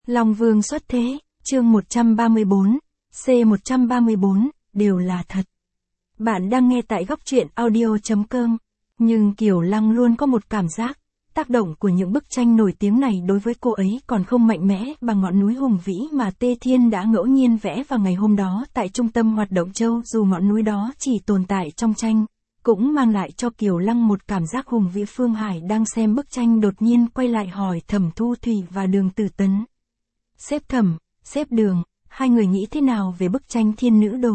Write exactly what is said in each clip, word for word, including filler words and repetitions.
Long Vương xuất thế, chương một trăm ba mươi bốn, C một trăm ba mươi bốn, đều là thật. Bạn đang nghe tại góc truyện audio chấm com, nhưng Kiều Lăng luôn có một cảm giác, tác động của những bức tranh nổi tiếng này đối với cô ấy còn không mạnh mẽ bằng ngọn núi hùng vĩ mà Tê Thiên đã ngẫu nhiên vẽ vào ngày hôm đó tại trung tâm hoạt động châu. Dù ngọn núi đó chỉ tồn tại trong tranh, cũng mang lại cho Kiều Lăng một cảm giác hùng vĩ. Phương Hải đang xem bức tranh đột nhiên quay lại hỏi Thẩm Thu Thủy và Đường Tử Tấn. Sếp Thẩm, sếp Đường, hai người nghĩ thế nào về bức tranh Thiên Nữ Đồ?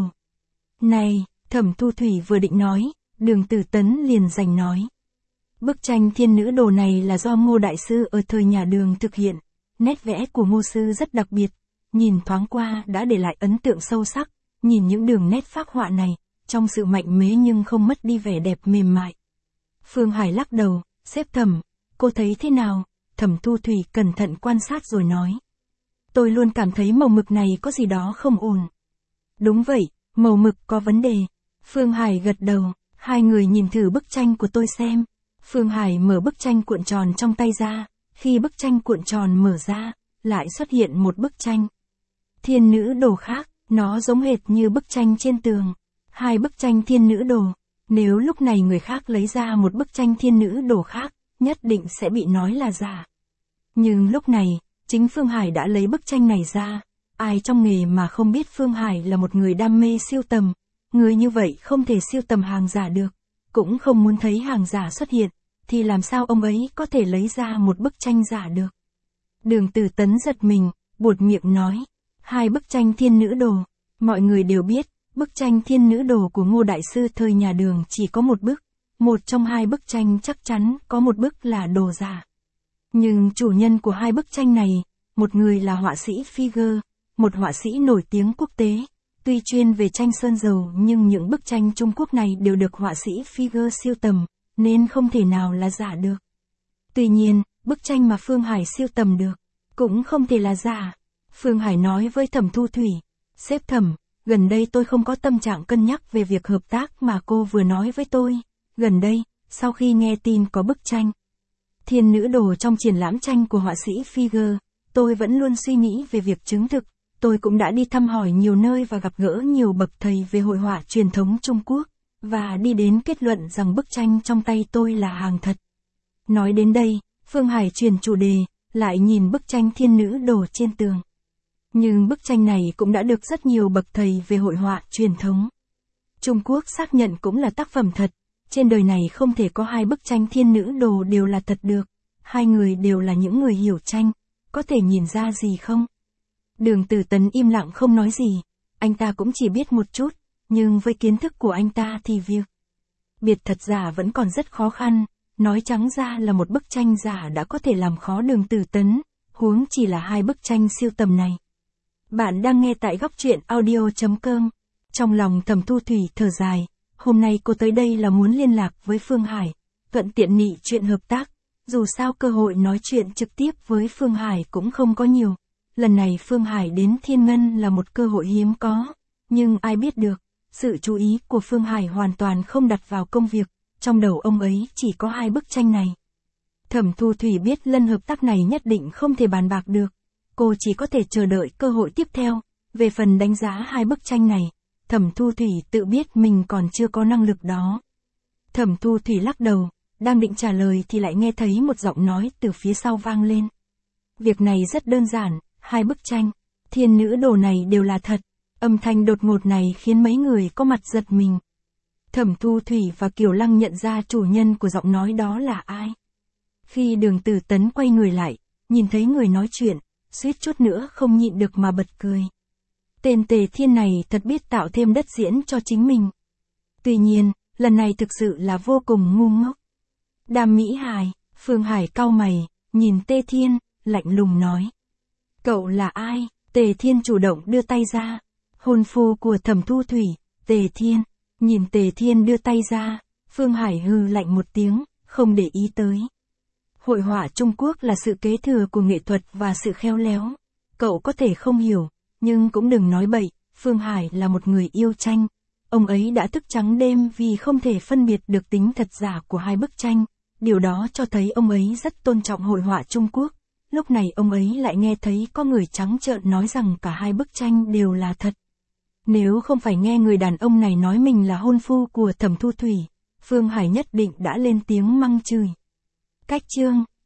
Này, Thẩm Thu Thủy vừa định nói, Đường Tử Tấn liền giành nói. Bức tranh Thiên Nữ Đồ này là do Ngô Đại Sư ở thời nhà Đường thực hiện. Nét vẽ của Ngô Sư rất đặc biệt, nhìn thoáng qua đã để lại ấn tượng sâu sắc, nhìn những đường nét phác họa này, trong sự mạnh mẽ nhưng không mất đi vẻ đẹp mềm mại. Phương Hải lắc đầu, sếp Thẩm, cô thấy thế nào? Thẩm Thu Thủy cẩn thận quan sát rồi nói. Tôi luôn cảm thấy màu mực này có gì đó không ổn. Đúng vậy, màu mực có vấn đề. Phương Hải gật đầu, hai người nhìn thử bức tranh của tôi xem. Phương Hải mở bức tranh cuộn tròn trong tay ra, khi bức tranh cuộn tròn mở ra, lại xuất hiện một bức tranh Thiên Nữ Đồ khác, nó giống hệt như bức tranh trên tường. Hai bức tranh Thiên Nữ Đồ, nếu lúc này người khác lấy ra một bức tranh Thiên Nữ Đồ khác, nhất định sẽ bị nói là giả. Nhưng lúc này, chính Phương Hải đã lấy bức tranh này ra, ai trong nghề mà không biết Phương Hải là một người đam mê siêu tầm, người như vậy không thể siêu tầm hàng giả được, cũng không muốn thấy hàng giả xuất hiện, thì làm sao ông ấy có thể lấy ra một bức tranh giả được. Đường Tử Tấn giật mình, buột miệng nói, hai bức tranh Thiên Nữ Đồ, mọi người đều biết, bức tranh Thiên Nữ Đồ của Ngô Đại Sư thời nhà Đường chỉ có một bức, một trong hai bức tranh chắc chắn có một bức là đồ giả. Nhưng chủ nhân của hai bức tranh này, một người là họa sĩ Figer, một họa sĩ nổi tiếng quốc tế, tuy chuyên về tranh sơn dầu nhưng những bức tranh Trung Quốc này đều được họa sĩ Figer siêu tầm, nên không thể nào là giả được. Tuy nhiên, bức tranh mà Phương Hải siêu tầm được, cũng không thể là giả. Phương Hải nói với Thẩm Thu Thủy, sếp Thẩm, gần đây tôi không có tâm trạng cân nhắc về việc hợp tác mà cô vừa nói với tôi. Gần đây, sau khi nghe tin có bức tranh Thiên Nữ Đồ trong triển lãm tranh của họa sĩ Figer, tôi vẫn luôn suy nghĩ về việc chứng thực. Tôi cũng đã đi thăm hỏi nhiều nơi và gặp gỡ nhiều bậc thầy về hội họa truyền thống Trung Quốc, và đi đến kết luận rằng bức tranh trong tay tôi là hàng thật. Nói đến đây, Phương Hải chuyển chủ đề, lại nhìn bức tranh Thiên Nữ Đồ trên tường. Nhưng bức tranh này cũng đã được rất nhiều bậc thầy về hội họa truyền thống Trung Quốc xác nhận cũng là tác phẩm thật. Trên đời này không thể có hai bức tranh Thiên Nữ Đồ đều là thật được. Hai người đều là những người hiểu tranh, có thể nhìn ra gì không? Đường Tử Tấn im lặng không nói gì, anh ta cũng chỉ biết một chút, nhưng với kiến thức của anh ta thì việc biệt thật giả vẫn còn rất khó khăn, nói trắng ra là một bức tranh giả đã có thể làm khó Đường Tử Tấn, huống chỉ là hai bức tranh siêu tầm này. Bạn đang nghe tại góc truyện audio chấm com, trong lòng Thẩm Thu Thủy thở dài, hôm nay cô tới đây là muốn liên lạc với Phương Hải, thuận tiện nghị chuyện hợp tác, dù sao cơ hội nói chuyện trực tiếp với Phương Hải cũng không có nhiều. Lần này Phương Hải đến Thiên Ngân là một cơ hội hiếm có, nhưng ai biết được, sự chú ý của Phương Hải hoàn toàn không đặt vào công việc, trong đầu ông ấy chỉ có hai bức tranh này. Thẩm Thu Thủy biết lần hợp tác này nhất định không thể bàn bạc được, cô chỉ có thể chờ đợi cơ hội tiếp theo. Về phần đánh giá hai bức tranh này, Thẩm Thu Thủy tự biết mình còn chưa có năng lực đó. Thẩm Thu Thủy lắc đầu, đang định trả lời thì lại nghe thấy một giọng nói từ phía sau vang lên. Việc này rất đơn giản. Hai bức tranh Thiên Nữ Đồ này đều là thật. Âm thanh đột ngột này khiến mấy người có mặt giật mình. Thẩm Thu Thủy và Kiều Lăng nhận ra chủ nhân của giọng nói đó là ai. Khi Đường Tử Tấn quay người lại, nhìn thấy người nói chuyện, suýt chút nữa không nhịn được mà bật cười. Tên Tề Thiên này thật biết tạo thêm đất diễn cho chính mình. Tuy nhiên, lần này thực sự là vô cùng ngu ngốc. Đàm Mỹ Hải, Phương Hải cau mày, nhìn Tề Thiên, lạnh lùng nói. Cậu là ai? Tề Thiên chủ động đưa tay ra. Hôn phu của Thẩm Thu Thủy, Tề Thiên. Nhìn Tề Thiên đưa tay ra, Phương Hải hừ lạnh một tiếng, không để ý tới. Hội họa Trung Quốc là sự kế thừa của nghệ thuật và sự khéo léo. Cậu có thể không hiểu, nhưng cũng đừng nói bậy, Phương Hải là một người yêu tranh. Ông ấy đã thức trắng đêm vì không thể phân biệt được tính thật giả của hai bức tranh. Điều đó cho thấy ông ấy rất tôn trọng hội họa Trung Quốc. lúc này ông ấy lại nghe thấy có người trắng trợn nói rằng cả hai bức tranh đều là thật. Nếu không phải nghe người đàn ông này nói mình là hôn phu của Thẩm Thu Thủy, Phương Hải nhất định đã lên tiếng mắng chửi. Cách chương